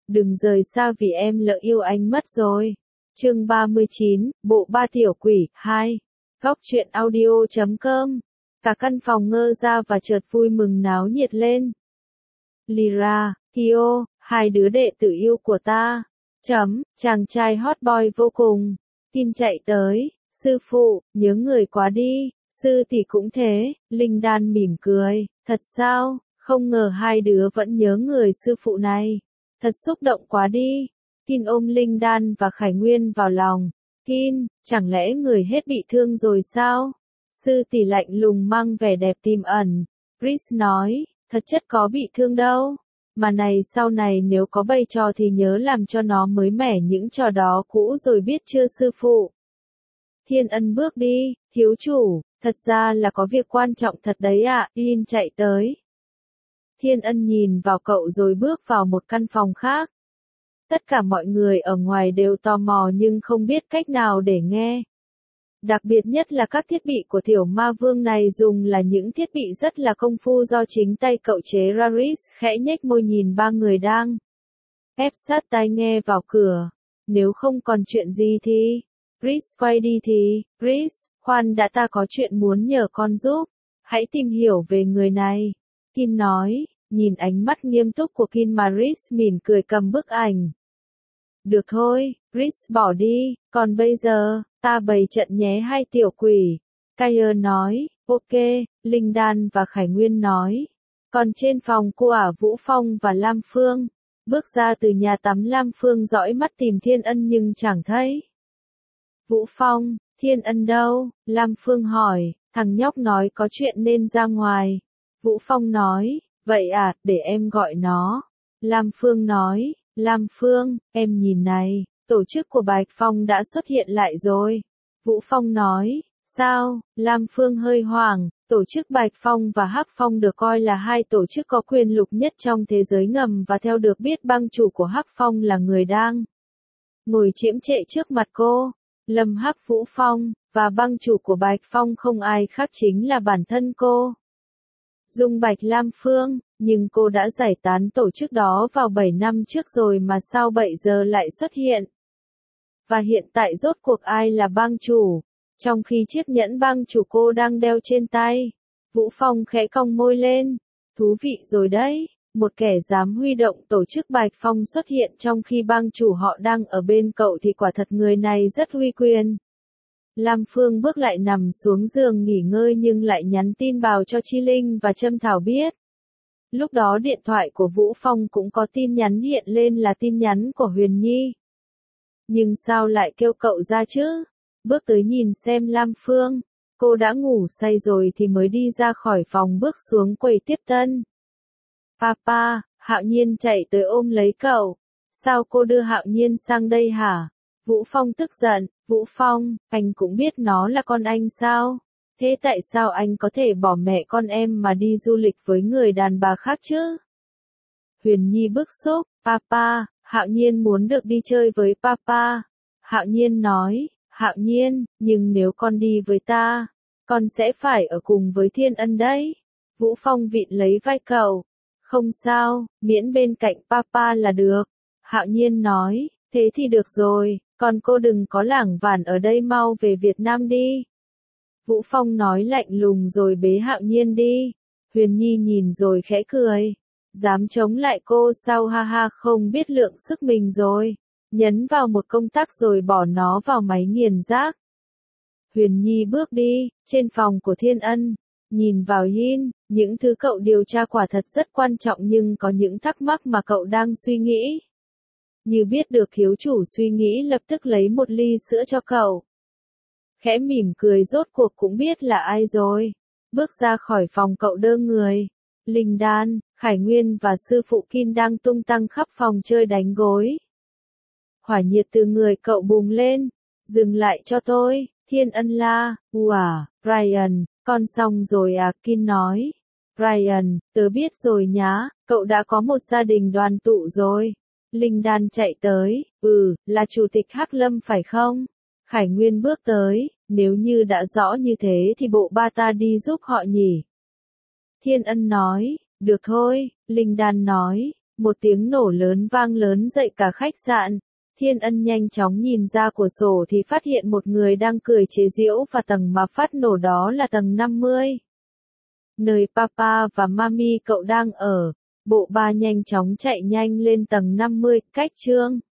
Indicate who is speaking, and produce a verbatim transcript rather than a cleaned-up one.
Speaker 1: Đừng rời xa vì em lỡ yêu anh mất rồi. Chương ba mươi chín, Bộ Ba Tiểu Quỷ, hai. Góc truyện audio chấm com. Cả căn phòng ngơ ra và chợt vui mừng náo nhiệt lên. Lyra, Kyo, hai đứa đệ tử yêu của ta. Chấm, chàng trai hot boy vô cùng. Tin chạy tới, sư phụ, nhớ người quá đi, sư tỷ cũng thế, Linh Đan mỉm cười, thật sao, không ngờ hai đứa vẫn nhớ người sư phụ này. Thật xúc động quá đi. Kin ôm Linh Đan và Khải Nguyên vào lòng. Kin, chẳng lẽ người hết bị thương rồi sao? Sư tỷ lạnh lùng mang vẻ đẹp tiềm ẩn. Chris nói, thật chất có bị thương đâu. Mà này sau này nếu có bày trò thì nhớ làm cho nó mới mẻ những trò đó cũ rồi biết chưa sư phụ. Thiên Ân bước đi, thiếu chủ, thật ra là có việc quan trọng thật đấy ạ, à. Yin chạy tới. Thiên Ân nhìn vào cậu rồi bước vào một căn phòng khác. Tất cả mọi người ở ngoài đều tò mò nhưng không biết cách nào để nghe. Đặc biệt nhất là các thiết bị của tiểu ma vương này dùng là những thiết bị rất là công phu do chính tay cậu chế ra. Rhys khẽ nhếch môi nhìn ba người đang ép sát tai nghe vào cửa. Nếu không còn chuyện gì thì... Rhys quay đi thì... Rhys, khoan đã, ta có chuyện muốn nhờ con giúp. Hãy tìm hiểu về người này. Kin nói, nhìn ánh mắt nghiêm túc của Kin mà Rhys mỉm cười cầm bức ảnh. Được thôi, Rhys bỏ đi, còn bây giờ, ta bày trận nhé hai tiểu quỷ. Kyer nói, ok, Linh Đan và Khải Nguyên nói. Còn trên phòng cô ả Vũ Phong và Lam Phương. Bước ra từ nhà tắm, Lam Phương dõi mắt tìm Thiên Ân nhưng chẳng thấy. Vũ Phong, Thiên Ân đâu? Lam Phương hỏi, thằng nhóc nói có chuyện nên ra ngoài. Vũ Phong nói, vậy à, để em gọi nó. Lam Phương nói, Lam Phương, em nhìn này, tổ chức của Bạch Phong đã xuất hiện lại rồi. Vũ Phong nói, sao? Lam Phương hơi hoảng, tổ chức Bạch Phong và Hắc Phong được coi là hai tổ chức có quyền lực nhất trong thế giới ngầm và theo được biết bang chủ của Hắc Phong là người đang ngồi chiếm trệ trước mặt cô. Lâm Hắc Vũ Phong, và bang chủ của Bạch Phong không ai khác chính là bản thân cô. Dung Bạch Lam Phương, nhưng cô đã giải tán tổ chức đó vào bảy năm trước rồi mà sao bây giờ lại xuất hiện? Và hiện tại rốt cuộc ai là bang chủ? Trong khi chiếc nhẫn bang chủ cô đang đeo trên tay. Vũ Phong khẽ cong môi lên. Thú vị rồi đấy, một kẻ dám huy động tổ chức Bạch Phong xuất hiện trong khi bang chủ họ đang ở bên cậu thì quả thật người này rất uy quyền. Lam Phương bước lại nằm xuống giường nghỉ ngơi nhưng lại nhắn tin vào cho Chi Linh và Trâm Thảo biết. Lúc đó điện thoại của Vũ Phong cũng có tin nhắn hiện lên là tin nhắn của Huyền Nhi. Nhưng sao lại kêu cậu ra chứ? Bước tới nhìn xem Lam Phương, cô đã ngủ say rồi thì mới đi ra khỏi phòng bước xuống quầy tiếp tân. Papa, Hạo Nhiên chạy tới ôm lấy cậu. Sao cô đưa Hạo Nhiên sang đây hả? Vũ Phong tức giận, Vũ Phong, anh cũng biết nó là con anh sao? Thế tại sao anh có thể bỏ mẹ con em mà đi du lịch với người đàn bà khác chứ? Huyền Nhi bức xúc, Papa, Hạo Nhiên muốn được đi chơi với Papa. Hạo Nhiên nói, Hạo Nhiên, nhưng nếu con đi với ta, con sẽ phải ở cùng với Thiên Ân đấy. Vũ Phong vịn lấy vai cậu. Không sao, miễn bên cạnh Papa là được. Hạo Nhiên nói, thế thì được rồi, còn cô đừng có lảng vảng ở đây, mau về Việt Nam đi. Vũ Phong nói lạnh lùng rồi bế Hạo Nhiên đi. Huyền Nhi nhìn rồi khẽ cười. Dám chống lại cô sao, ha ha, không biết lượng sức mình rồi. Nhấn vào một công tắc rồi bỏ nó vào máy nghiền rác. Huyền Nhi bước đi, trên phòng của Thiên Ân. Nhìn vào Yin, những thứ cậu điều tra quả thật rất quan trọng nhưng có những thắc mắc mà cậu đang suy nghĩ. Như biết được thiếu chủ suy nghĩ lập tức lấy một ly sữa cho cậu. Khẽ mỉm cười, rốt cuộc cũng biết là ai rồi. Bước ra khỏi phòng cậu đơ người. Linh Đan, Khải Nguyên và sư phụ Kin đang tung tăng khắp phòng chơi đánh gối. Hỏa nhiệt từ người cậu bùng lên. Dừng lại cho tôi, Thiên Ân la, ủa, Ryan, con xong rồi à, Kin nói. Ryan, tớ biết rồi nhá, cậu đã có một gia đình đoàn tụ rồi. Linh Đan chạy tới, ừ, là chủ tịch Hắc Lâm phải không? Khải Nguyên bước tới, nếu như đã rõ như thế thì bộ ba ta đi giúp họ nhỉ. Thiên Ân nói, được thôi, Linh Đan nói, một tiếng nổ lớn vang lớn dậy cả khách sạn. Thiên Ân nhanh chóng nhìn ra cửa sổ thì phát hiện một người đang cười chế giễu và tầng mà phát nổ đó là tầng năm mươi. Nơi Papa và Mami cậu đang ở. Bộ ba nhanh chóng chạy nhanh lên tầng năm mươi, cách Trương